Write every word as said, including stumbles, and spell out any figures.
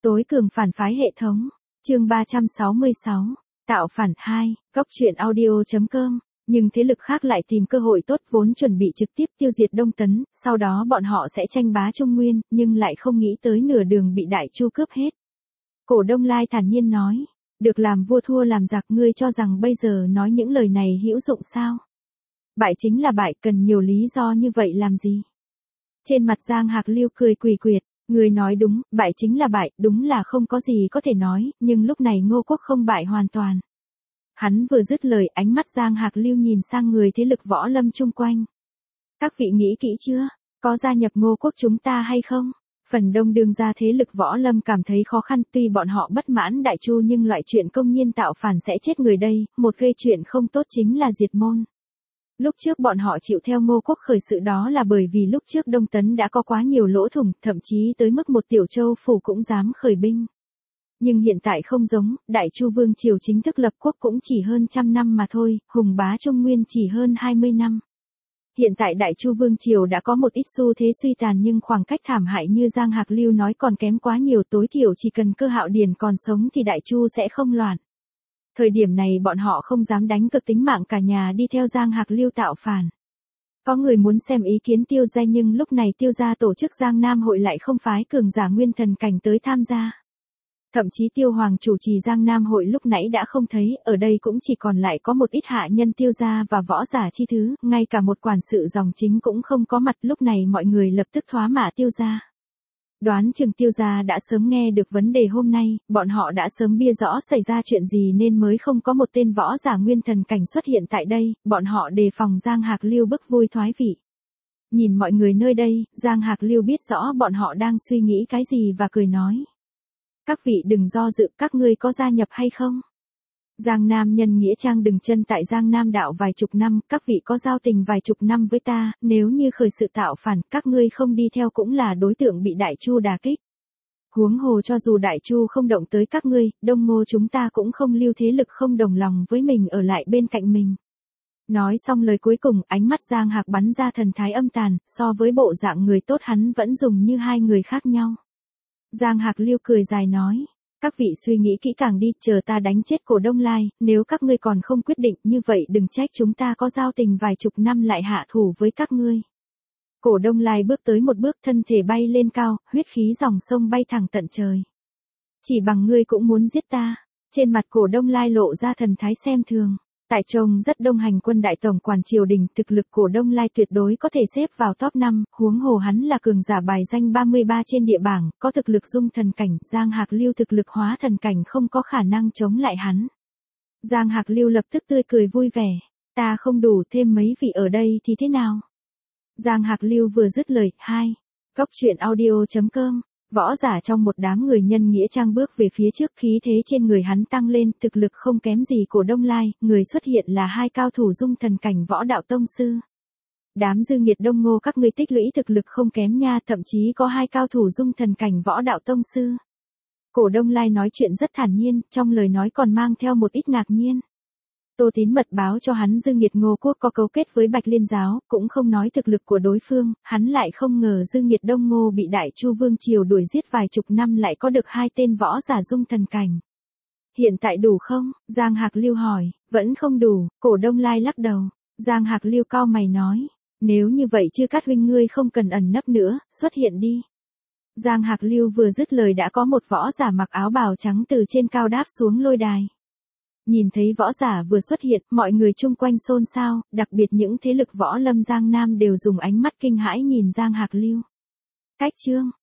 Tối cường phản phái hệ thống. Chương ba trăm sáu mươi sáu. Tạo phản hai, góc truyện audio chấm com. Nhưng thế lực khác lại tìm cơ hội tốt vốn chuẩn bị trực tiếp tiêu diệt Đông Tấn, sau đó bọn họ sẽ tranh bá Trung Nguyên, nhưng lại không nghĩ tới nửa đường bị Đại Chu cướp hết. Cổ Đông Lai thản nhiên nói, được làm vua thua làm giặc, ngươi cho rằng bây giờ nói những lời này hữu dụng sao? Bại chính là bại, cần nhiều lý do như vậy làm gì? Trên mặt Giang Hạc Lưu cười quỷ quyệt, người nói đúng, bại chính là bại, đúng là không có gì có thể nói, nhưng lúc này Ngô Quốc không bại hoàn toàn. Hắn vừa dứt lời, ánh mắt Giang Hạc Lưu nhìn sang người thế lực võ lâm chung quanh. Các vị nghĩ kỹ chưa, có gia nhập Ngô Quốc chúng ta hay không? Phần đông đương gia thế lực võ lâm cảm thấy khó khăn, tuy bọn họ bất mãn Đại Chu nhưng loại chuyện công nhiên tạo phản sẽ chết người đây, một gây chuyện không tốt chính là diệt môn. Lúc trước bọn họ chịu theo Ngô Quốc khởi sự đó là bởi vì lúc trước Đông Tấn đã có quá nhiều lỗ thủng, thậm chí tới mức một tiểu châu phủ cũng dám khởi binh. Nhưng hiện tại không giống, Đại Chu Vương Triều chính thức lập quốc cũng chỉ hơn trăm năm mà thôi, hùng bá Trung Nguyên chỉ hơn hai mươi năm. Hiện tại Đại Chu Vương Triều đã có một ít xu thế suy tàn nhưng khoảng cách thảm hại như Giang Hạc Lưu nói còn kém quá nhiều, tối thiểu chỉ cần Cơ Hạo Điền còn sống thì Đại Chu sẽ không loạn. Thời điểm này bọn họ không dám đánh cược tính mạng cả nhà đi theo Giang Hạc Lưu tạo phản. Có người muốn xem ý kiến Tiêu gia nhưng lúc này Tiêu gia tổ chức Giang Nam hội lại không phái cường giả nguyên thần cảnh tới tham gia. Thậm chí Tiêu Hoàng chủ trì Giang Nam hội lúc nãy đã không thấy, ở đây cũng chỉ còn lại có một ít hạ nhân Tiêu gia và võ giả chi thứ, ngay cả một quản sự dòng chính cũng không có mặt, lúc này mọi người lập tức thoá mạ Tiêu gia. Đoán chừng Tiêu gia đã sớm nghe được vấn đề hôm nay, bọn họ đã sớm bia rõ xảy ra chuyện gì nên mới không có một tên võ giả nguyên thần cảnh xuất hiện tại đây, bọn họ đề phòng Giang Hạc Lưu bức vui thoái vị. Nhìn mọi người nơi đây, Giang Hạc Lưu biết rõ bọn họ đang suy nghĩ cái gì và cười nói. Các vị đừng do dự, các ngươi có gia nhập hay không? Giang Nam nhân nghĩa trang đừng chân tại Giang Nam đạo vài chục năm, các vị có giao tình vài chục năm với ta, nếu như khởi sự tạo phản, các ngươi không đi theo cũng là đối tượng bị Đại Chu đả kích. Huống hồ cho dù Đại Chu không động tới các ngươi, Đông Ngô chúng ta cũng không lưu thế lực không đồng lòng với mình ở lại bên cạnh mình. Nói xong lời cuối cùng, ánh mắt Giang Hạc bắn ra thần thái âm tàn, so với bộ dạng người tốt hắn vẫn dùng như hai người khác nhau. Giang Hạc Lưu cười dài nói, các vị suy nghĩ kỹ càng đi, chờ ta đánh chết Cổ Đông Lai, nếu các ngươi còn không quyết định như vậy đừng trách chúng ta có giao tình vài chục năm lại hạ thủ với các ngươi. Cổ Đông Lai bước tới một bước, thân thể bay lên cao, huyết khí dòng sông bay thẳng tận trời. Chỉ bằng ngươi cũng muốn giết ta? Trên mặt Cổ Đông Lai lộ ra thần thái xem thường. Tại trông rất đông hành quân đại tổng quản triều đình, thực lực Cổ Đông Lai tuyệt đối có thể xếp vào top năm, huống hồ hắn là cường giả bài danh ba mươi ba trên địa bảng, có thực lực dung thần cảnh, Giang Hạc Lưu thực lực hóa thần cảnh không có khả năng chống lại hắn. Giang Hạc Lưu lập tức tươi cười vui vẻ, ta không đủ, thêm mấy vị ở đây thì thế nào? Giang Hạc Lưu vừa dứt lời, hai, góc truyện audio chấm com. Võ giả trong một đám người nhân nghĩa trang bước về phía trước, khí thế trên người hắn tăng lên, thực lực không kém gì Cổ Đông Lai, người xuất hiện là hai cao thủ dung thần cảnh võ đạo tông sư. Đám dư nghiệt Đông Ngô các ngươi tích lũy thực lực không kém nha, thậm chí có hai cao thủ dung thần cảnh võ đạo tông sư. Cổ Đông Lai nói chuyện rất thản nhiên, trong lời nói còn mang theo một ít ngạc nhiên. Tô Tín mật báo cho hắn dư nghiệt Ngô Quốc có cấu kết với Bạch Liên giáo, cũng không nói thực lực của đối phương, hắn lại không ngờ dư nghiệt Đông Ngô bị Đại Chu Vương Triều đuổi giết vài chục năm lại có được hai tên võ giả dung thần cảnh. Hiện tại đủ không? Giang Hạc Lưu hỏi, vẫn không đủ, Cổ Đông Lai lắc đầu. Giang Hạc Lưu cau mày nói, nếu như vậy Chư Cát huynh ngươi không cần ẩn nấp nữa, xuất hiện đi. Giang Hạc Lưu vừa dứt lời đã có một võ giả mặc áo bào trắng từ trên cao đáp xuống lôi đài. Nhìn thấy võ giả vừa xuất hiện, mọi người chung quanh xôn xao, đặc biệt những thế lực võ lâm Giang Nam đều dùng ánh mắt kinh hãi nhìn Giang Hạc Lưu. Cách chương